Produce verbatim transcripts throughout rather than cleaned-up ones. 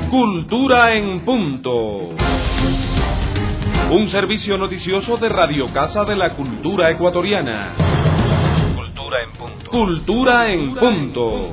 Cultura en punto. Un servicio noticioso de Radio Casa de la Cultura Ecuatoriana. Cultura en punto. Cultura en punto.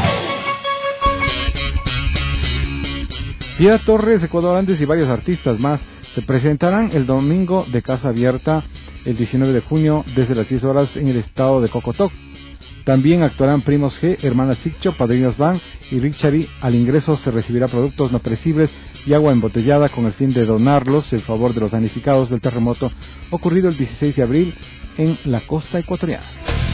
Pia Torres, Ecuador Andes y varios artistas más se presentarán el domingo de Casa Abierta el diecinueve de junio desde las diez horas en el estado de Cocotoc. También actuarán Primos G, Hermanas Siccho, Padrinos Van y Richari. Al ingreso se recibirá productos no perecibles y agua embotellada con el fin de donarlos en favor de los damnificados del terremoto ocurrido el dieciséis de abril en la costa ecuatoriana.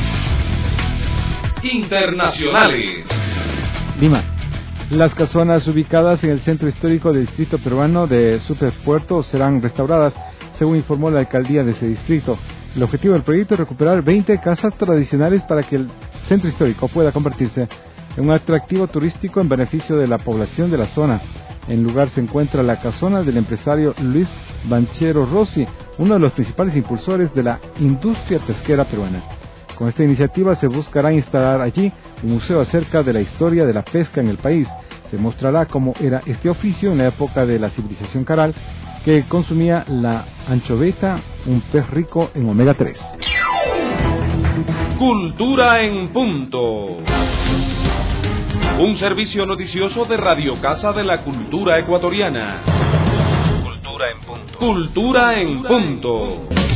Internacionales. Lima. Las casonas ubicadas en el centro histórico del distrito peruano de Superpuerto serán restauradas, según informó la alcaldía de ese distrito. El objetivo del proyecto es recuperar veinte casas tradicionales para que el centro histórico pueda convertirse en un atractivo turístico en beneficio de la población de la zona. En el lugar se encuentra la casona del empresario Luis Banchero Rossi, uno de los principales impulsores de la industria pesquera peruana. Con esta iniciativa se buscará instalar allí un museo acerca de la historia de la pesca en el país. Se mostrará cómo era este oficio en la época de la civilización caral, que consumía la anchoveta, un pez rico en omega tres. Cultura en punto. Un servicio noticioso de Radio Casa de la Cultura Ecuatoriana. Cultura en punto. Cultura en punto.